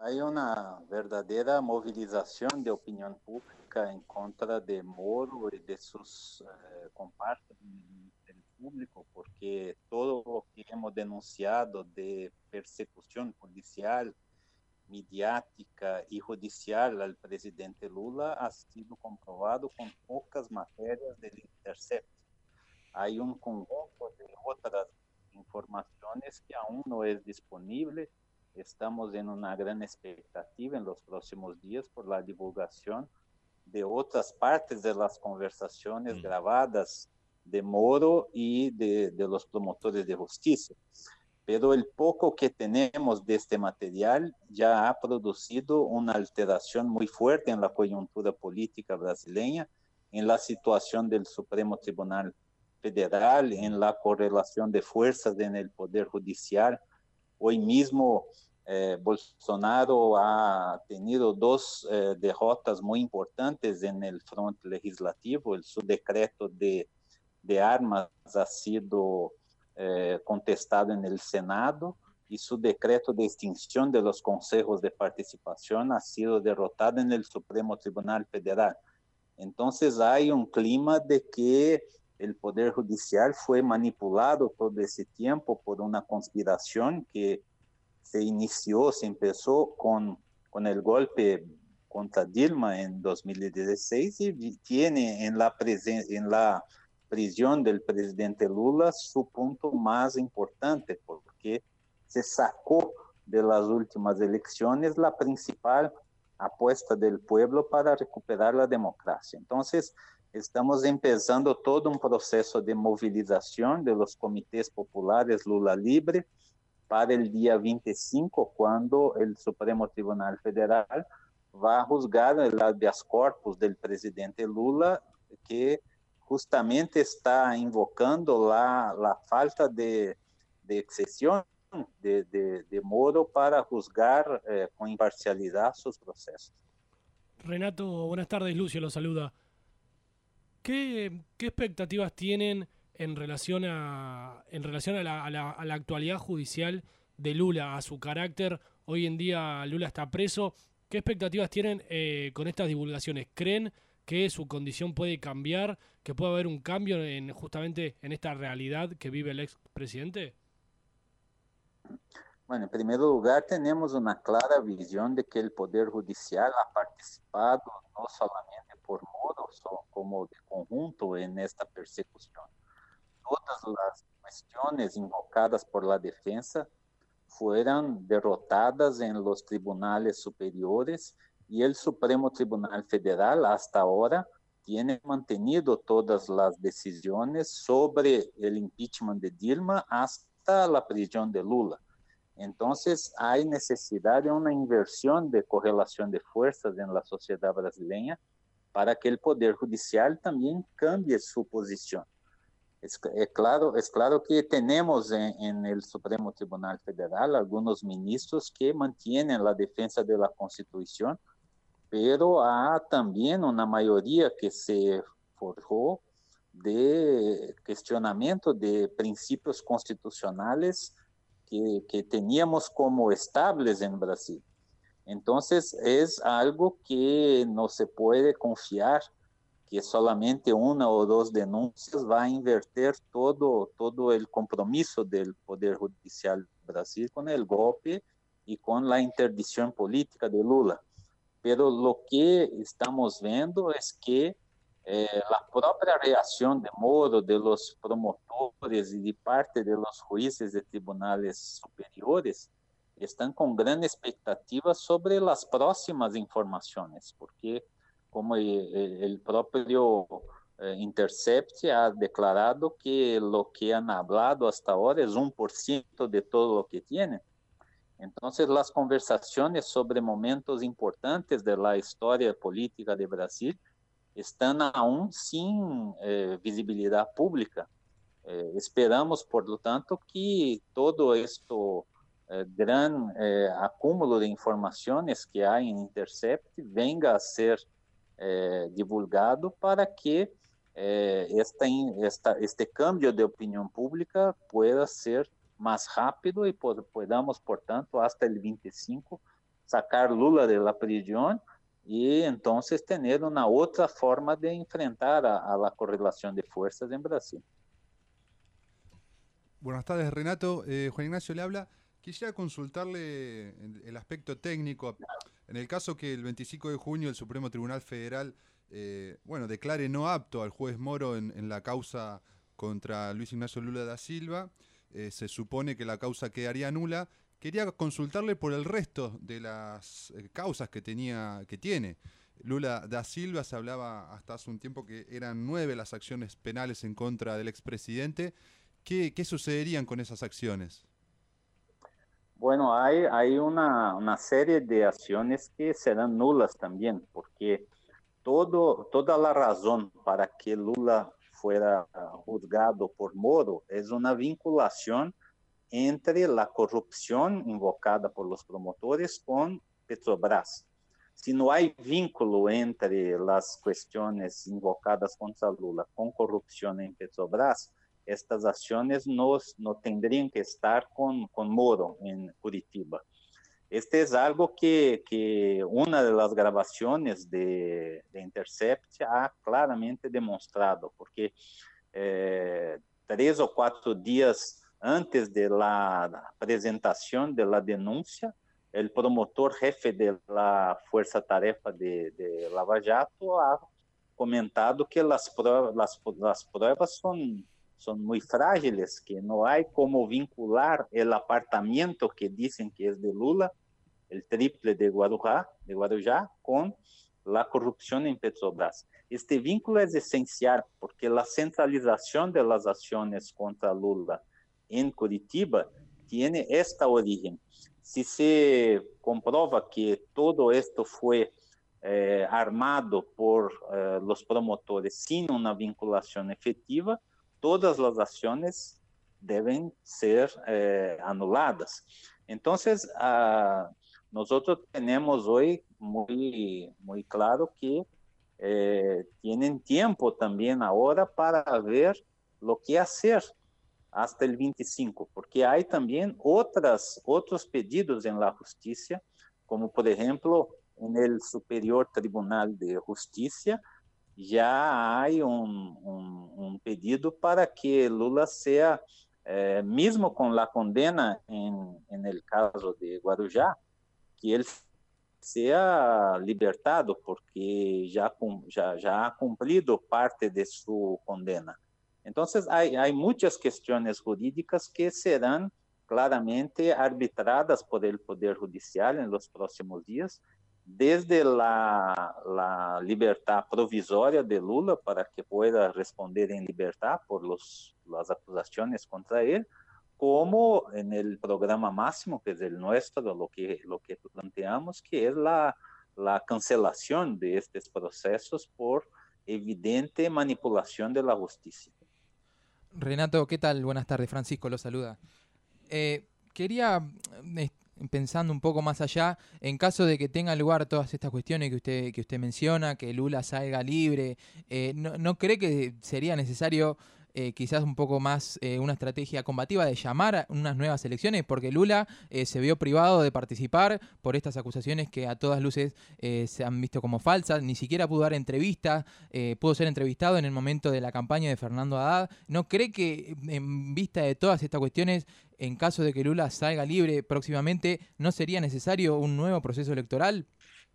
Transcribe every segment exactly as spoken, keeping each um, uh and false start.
Hay una verdadera movilización de opinión pública en contra de Moro y de sus eh, compartas en el Ministerio Público, porque todo lo que hemos denunciado de persecución policial, midiática y judicial al presidente Lula ha sido comprobado con pocas materias del Intercept. Hay un conjunto de otras informaciones que aún no es disponible. Estamos en una gran expectativa en los próximos días por la divulgación de otras partes de las conversaciones Mm. grabadas de Moro y de, de los promotores de justicia. Pero el poco que tenemos de este material ya ha producido una alteración muy fuerte en la coyuntura política brasileña, en la situación del Supremo Tribunal Federal, en la correlación de fuerzas en el Poder Judicial. Hoy mismo eh, Bolsonaro ha tenido dos eh, derrotas muy importantes en el frente legislativo. El, su decreto de, de armas ha sido eh, contestado en el Senado y su decreto de extinción de los consejos de participación ha sido derrotado en el Supremo Tribunal Federal. Entonces hay un clima de que el Poder Judicial fue manipulado todo ese tiempo por una conspiración que se inició, se empezó con, con el golpe contra Dilma en dos mil dieciséis y tiene en la, presen en la prisión del presidente Lula su punto más importante, porque se sacó de las últimas elecciones la principal apuesta del pueblo para recuperar la democracia. Entonces, estamos empezando todo un proceso de movilización de los comités populares Lula Libre para el día veinticinco, cuando el Supremo Tribunal Federal va a juzgar el habeas corpus del presidente Lula, que justamente está invocando la, la falta de, de excesión de, de, de Moro para juzgar eh, con imparcialidad sus procesos. Renato, buenas tardes, Lucio lo saluda. ¿Qué, qué expectativas tienen en relación a, en relación a la, a la- a la actualidad judicial de Lula, a su carácter? Hoy en día Lula está preso. ¿Qué expectativas tienen eh, con estas divulgaciones? ¿Creen que su condición puede cambiar, que puede haber un cambio en justamente en esta realidad que vive el expresidente? Bueno, en primer lugar, tenemos una clara visión de que el Poder Judicial ha participado no solamente por Moro, como de conjunto en esta persecución. Todas las cuestiones invocadas por la defensa fueron derrotadas en los tribunales superiores y el Supremo Tribunal Federal hasta ahora tiene mantenido todas las decisiones sobre el impeachment de Dilma hasta la prisión de Lula. Entonces, hay necesidad de una inversión de correlación de fuerzas en la sociedad brasileña para que el Poder Judicial también cambie su posición. Es, es, claro, es claro que tenemos en, en, el Supremo Tribunal Federal algunos ministros que mantienen la defensa de la Constitución, pero hay también una mayoría que se forjó de cuestionamiento de principios constitucionales que, que teníamos como estables en Brasil. Entonces, es algo que no se puede confiar que solamente una o dos denuncias va a invertir todo, todo el compromiso del Poder Judicial de Brasil con el golpe y con la interdicción política de Lula. Pero lo que estamos viendo es que eh, la propia reacción de Moro, de los promotores y de parte de los jueces de tribunales superiores, están con gran expectativa sobre las próximas informaciones, porque como el, el propio eh, Intercept ha declarado que lo que han hablado hasta ahora es un por ciento de todo lo que tienen. Entonces, las conversaciones sobre momentos importantes de la historia política de Brasil están aún sin eh, visibilidad pública. Eh, esperamos, por lo tanto, que todo esto eh, gran eh, acúmulo de informaciones que hay en Intercept venga a ser eh, divulgado para que eh, esta, esta, este cambio de opinión pública pueda ser más rápido y pod podamos, por tanto, hasta el veinticinco, sacar Lula de la prisión y entonces tener una otra forma de enfrentar a, a la correlación de fuerzas en Brasil. Buenas tardes, Renato. Eh, Juan Ignacio le habla. Quisiera consultarle el, el aspecto técnico. En el caso que el veinticinco de junio el Supremo Tribunal Federal eh, bueno, declare no apto al juez Moro en, en la causa contra Luis Ignacio Lula da Silva, eh, se supone que la causa quedaría nula. Quería consultarle por el resto de las eh, causas que tenía, que tiene Lula da Silva. Se hablaba hasta hace un tiempo que eran nueve las acciones penales en contra del expresidente. ¿Qué, qué sucederían con esas acciones? Bueno, hay, hay una, una serie de acciones que serán nulas también, porque todo, toda la razón para que Lula fuera juzgado por Moro es una vinculación entre la corrupción invocada por los promotores con Petrobras. Si no hay vínculo entre las cuestiones invocadas contra Lula con corrupción en Petrobras, estas acciones no, no tendrían que estar con, con Moro en Curitiba. Este es algo que, que una de las grabaciones de, de Intercept ha claramente demostrado, porque eh, tres o cuatro días antes de la presentación de la denuncia, el promotor jefe de la Fuerza Tarefa de, de Lava Jato ha comentado que las pruebas, las, las pruebas son, son muy frágiles, que no hay como vincular el apartamento que dicen que es de Lula, el triple de Guarujá, de Guarujá, con la corrupción en Petrobras. Este vínculo es esencial porque la centralización de las acciones contra Lula en Curitiba tiene esta origen. Si se comprueba que todo esto fue eh, armado por eh, los promotores sin una vinculación efectiva, todas las acciones deben ser eh, anuladas. Entonces, uh, nosotros tenemos hoy muy, muy claro que eh, tienen tiempo también ahora para ver lo que hacer hasta el veinticinco, porque hay también otras, otros pedidos en la justicia, como por ejemplo en el Superior Tribunal de Justicia, ya hay un, un, un pedido para que Lula sea, eh, mismo con la condena en, en el caso de Guarujá, que él sea libertado, porque ya, ya, ya ha cumplido parte de su condena. Entonces, hay, hay muchas cuestiones jurídicas que serán claramente arbitradas por el Poder Judicial en los próximos días, desde la, la libertad provisoria de Lula para que pueda responder en libertad por los, las acusaciones contra él, como en el programa máximo, que es el nuestro, lo que, lo que planteamos, que es la, la cancelación de estos procesos por evidente manipulación de la justicia. Renato, ¿qué tal? Buenas tardes, Francisco lo saluda. Eh, quería, eh, pensando un poco más allá, en caso de que tenga lugar todas estas cuestiones que usted, que usted menciona, que Lula salga libre, eh, ¿no, ¿no cree que sería necesario eh, quizás un poco más eh, una estrategia combativa de llamar a unas nuevas elecciones? Porque Lula eh, se vio privado de participar por estas acusaciones que a todas luces eh, se han visto como falsas, ni siquiera pudo dar entrevistas, eh, pudo ser entrevistado en el momento de la campaña de Fernando Haddad. ¿No cree que en vista de todas estas cuestiones, en caso de que Lula salga libre próximamente, no sería necesario un nuevo proceso electoral?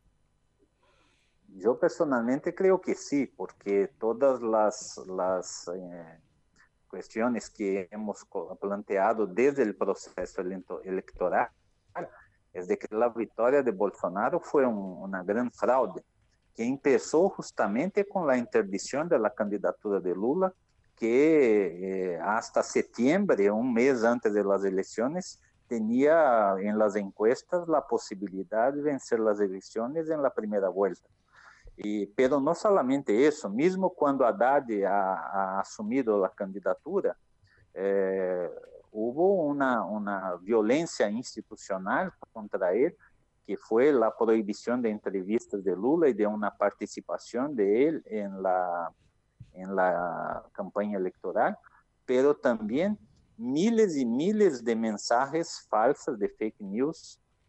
Yo personalmente creo que sí, porque todas las, las eh, cuestiones que hemos planteado desde el proceso electoral es de que la victoria de Bolsonaro fue un, una gran fraude, que empezó justamente con la interdicción de la candidatura de Lula, que eh, hasta septiembre, un mes antes de las elecciones, tenía en las encuestas la posibilidad de vencer las elecciones en la primera vuelta. Y, pero no solamente eso, mismo cuando Haddad ha, ha asumido la candidatura, eh, hubo una, una violencia institucional contra él, que fue la prohibición de entrevistas de Lula y de una participación de él en la, en la campaña electoral, pero también miles y miles de mensajes falsos, de fake news,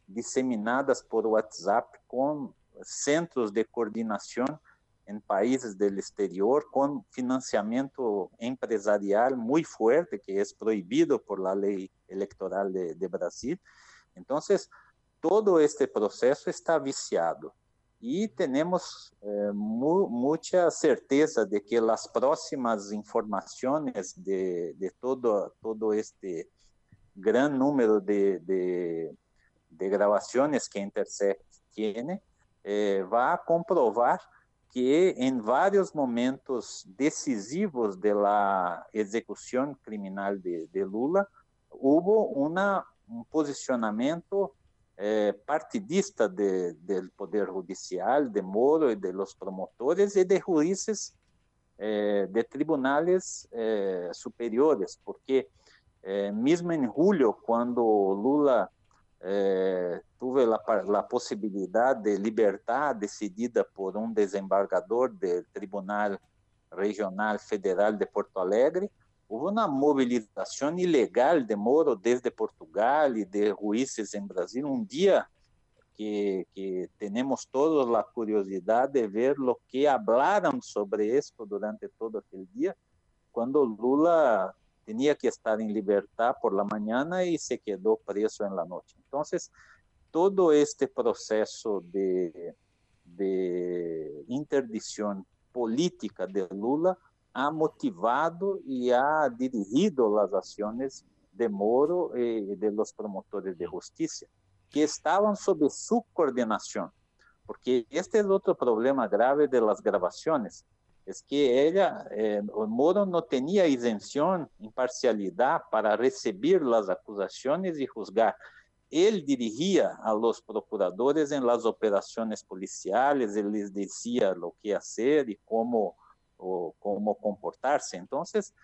disseminadas por WhatsApp com centros de coordenação em países do exterior, com financiamento empresarial muito forte, que é proibido por la lei eleitoral de, de Brasil. Então, todo este processo está viciado. E temos eh, mu muita certeza de que as próximas informações de, de todo, todo este grande número de, de, de gravações que Intercept tem, eh, vai comprovar que em vários momentos decisivos da execução criminal de, de Lula, houve uma, um posicionamento eh, partidista de, do Poder Judicial, de Moro e de los promotores e de juízes eh, de tribunales eh, superiores, porque eh, mesmo em julho, quando Lula eh, teve a possibilidade de libertar decidida por um desembargador do Tribunal Regional Federal de Porto Alegre, houve uma mobilização ilegal de Moro desde Portugal e de juízes em Brasil. Um dia que, que temos todos a curiosidade de ver o que falaram sobre isso durante todo aquele dia, quando Lula tinha que estar em libertad por la manhã e se quedou preso en la noche. Então, todo este processo de, de interdição política de Lula ha motivado e ha dirigido as ações de Moro e de los promotores de justiça, que estavam sob sua coordenação. Porque este é outro problema grave de las gravações, é que ella, eh, o Moro não tinha isenção, imparcialidade para receber as acusações e juzgar. Ele dirigia a los procuradores em las operações policiais, ele les dizia o que fazer e como o como comportar-se. Então,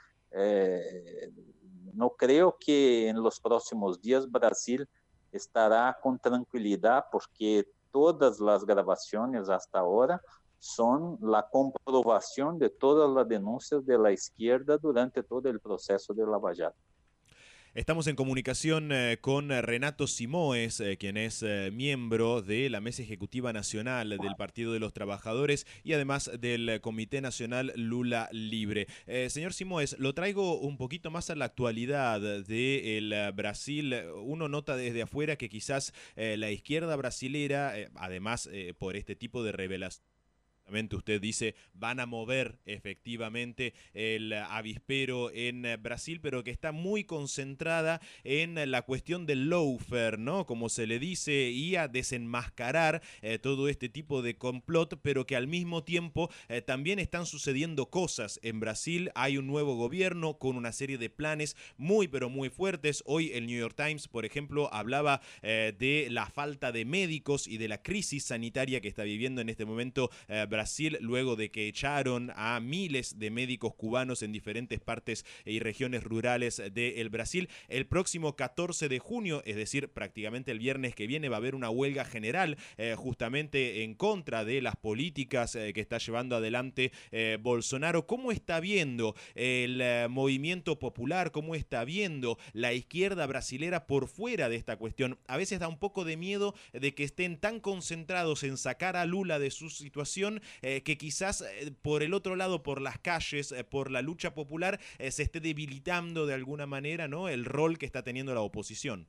eh, não creio que em los próximos dias Brasil estará com tranquilidade, porque todas as gravações hasta agora são a comprovação de todas as denúncias de la izquierda durante todo o processo de Lava Jato. Estamos en comunicación eh, con Renato Simoes, eh, quien es eh, miembro de la Mesa Ejecutiva Nacional del Partido de los Trabajadores y además del Comité Nacional Lula Libre. Eh, señor Simoes, lo traigo un poquito más a la actualidad del de Brasil. Uno nota desde afuera que quizás eh, la izquierda brasilera, eh, además eh, por este tipo de revelaciones, usted dice, van a mover efectivamente el avispero en Brasil, pero que está muy concentrada en la cuestión del lawfare, ¿no? Como se le dice, y a desenmascarar eh, todo este tipo de complot, pero que al mismo tiempo eh, también están sucediendo cosas en Brasil. Hay un nuevo gobierno con una serie de planes muy, pero muy fuertes. Hoy el New York Times, por ejemplo, hablaba eh, de la falta de médicos y de la crisis sanitaria que está viviendo en este momento eh, Brasil, luego de que echaron a miles de médicos cubanos en diferentes partes y regiones rurales del Brasil. El próximo catorce de junio, es decir, prácticamente el viernes que viene, va a haber una huelga general eh, justamente en contra de las políticas eh, que está llevando adelante eh, Bolsonaro. ¿Cómo está viendo el eh, movimiento popular? ¿Cómo está viendo la izquierda brasilera por fuera de esta cuestión? A veces da un poco de miedo de que estén tan concentrados en sacar a Lula de su situación Eh, que quizás eh, por el otro lado, por las calles, eh, por la lucha popular, eh, se esté debilitando de alguna manera, ¿no?, el rol que está teniendo la oposición.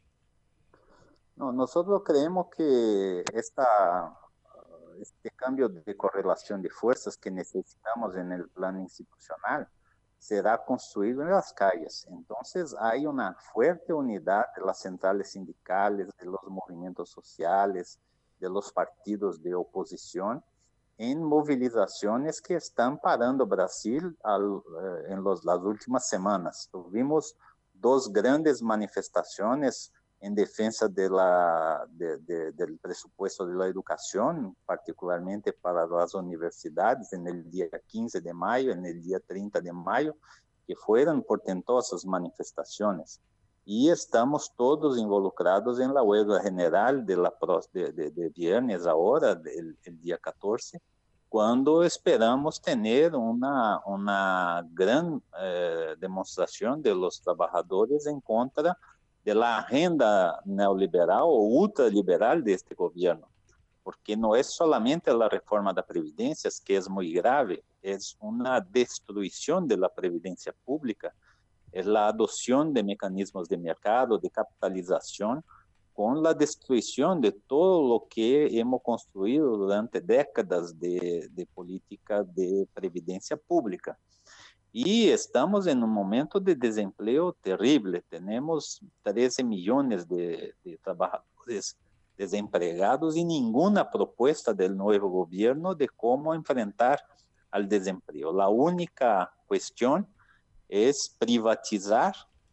No, nosotros creemos que esta, este cambio de correlación de fuerzas que necesitamos en el plano institucional será construido en las calles. Entonces hay una fuerte unidad de las centrales sindicales, de los movimientos sociales, de los partidos de oposición, en movilizaciones que están parando Brasil al, eh, en los, las últimas semanas. Tuvimos dos grandes manifestaciones en defensa de la, de, de, del presupuesto de la educación, particularmente para las universidades, en el día quince de mayo, en el día treinta de mayo, que fueron portentosas manifestaciones. Y estamos todos involucrados en la huelga general de, la, de, de, de viernes ahora, del, el día catorce, cuando esperamos tener una, una gran eh, demostración de los trabajadores en contra de la agenda neoliberal o ultraliberal de este gobierno, porque no es solamente la reforma de previdencias, que es muy grave, es una destrucción de la previdencia pública, es la adopción de mecanismos de mercado, de capitalización, con la destrucción de todo lo que hemos construido durante décadas de, de política de previdencia pública. Y estamos en un momento de desempleo terrible. Tenemos trece millones de, de trabajadores desempregados y ninguna propuesta del nuevo gobierno de cómo enfrentar al desempleo. La única cuestión es privatizar,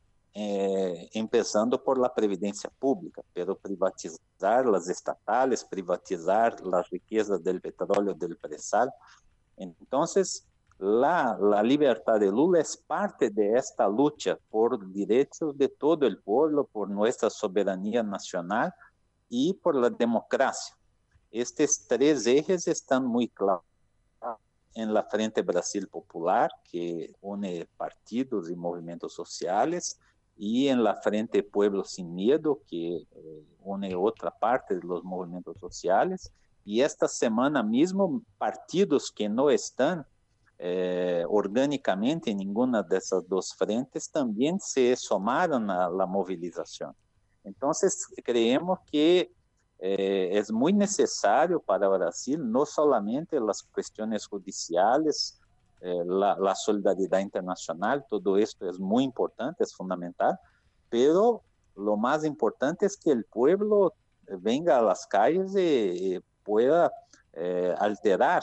eh, empezando por la previdencia pública, pero privatizar las estatales, privatizar las riquezas del petróleo, del presal. Entonces, la, la libertad de Lula es parte de esta lucha por derechos de todo el pueblo, por nuestra soberanía nacional y por la democracia. Estos tres ejes están muy claros en la Frente Brasil Popular, que une partidos y movimientos sociales, y en la Frente Pueblo Sin Miedo, que eh, une otra parte de los movimientos sociales. Y esta semana mismo, partidos que no están eh, orgánicamente en ninguna de esas dos frentes también se sumaron a la movilización. Entonces, creemos que eh, es muy necesario para Brasil no solamente las cuestiones judiciales, eh, la, la solidaridad internacional, todo esto es muy importante, es fundamental, pero lo más importante es que el pueblo venga a las calles y, y pueda eh, alterar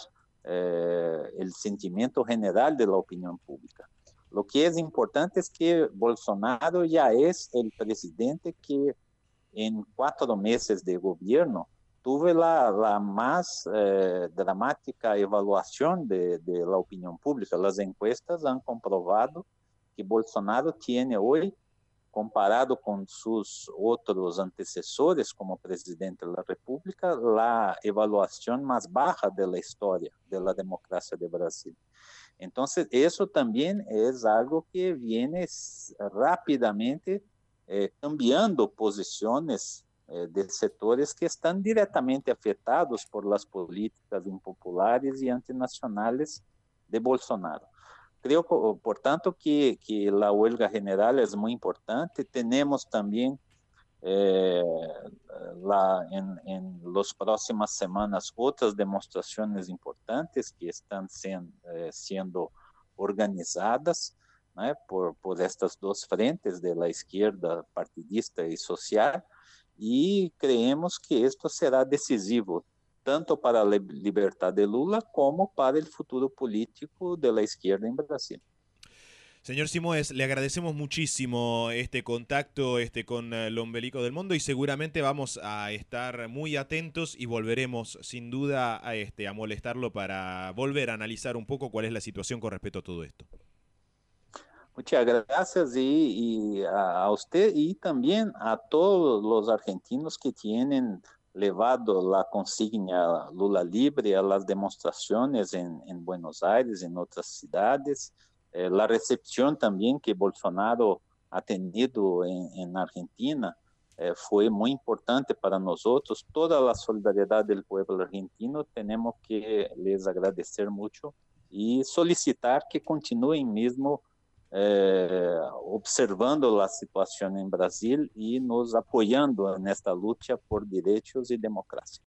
eh, el sentimiento general de la opinión pública. Lo que es importante es que Bolsonaro ya es el presidente que en cuatro meses de gobierno tuve la, la más eh, dramática evaluación de, de la opinión pública. Las encuestas han comprobado que Bolsonaro tiene hoy, comparado con sus otros antecesores como presidente de la República, la evaluación más baja de la historia de la democracia de Brasil. Entonces, eso también es algo que viene rápidamente eh, cambiando posiciones eh, de sectores que están directamente afectados por las políticas impopulares y antinacionales de Bolsonaro. Creo, por tanto, que, que la huelga general es muy importante. Tenemos también eh, la, en, en las próximas semanas otras demostraciones importantes que están sen, eh, siendo organizadas, ¿no? por, por estas dos frentes de la izquierda partidista y social, y creemos que esto será decisivo tanto para la libertad de Lula como para el futuro político de la izquierda en Brasil. Señor Simões, le agradecemos muchísimo este contacto este, con el Ombelico del Mundo y seguramente vamos a estar muy atentos y volveremos sin duda a, este, a molestarlo para volver a analizar un poco cuál es la situación con respecto a todo esto. Muchas gracias y, y a, a usted y también a todos los argentinos que tienen levado la consigna Lula Libre a las demostraciones en, en Buenos Aires, en otras ciudades. Eh, la recepción también que Bolsonaro ha tenido en, en Argentina eh, fue muy importante para nosotros. Toda la solidaridad del pueblo argentino tenemos que les agradecer mucho y solicitar que continúen mismo eh, observando la situación en Brasil y nos apoyando en esta lucha por derechos y democracia.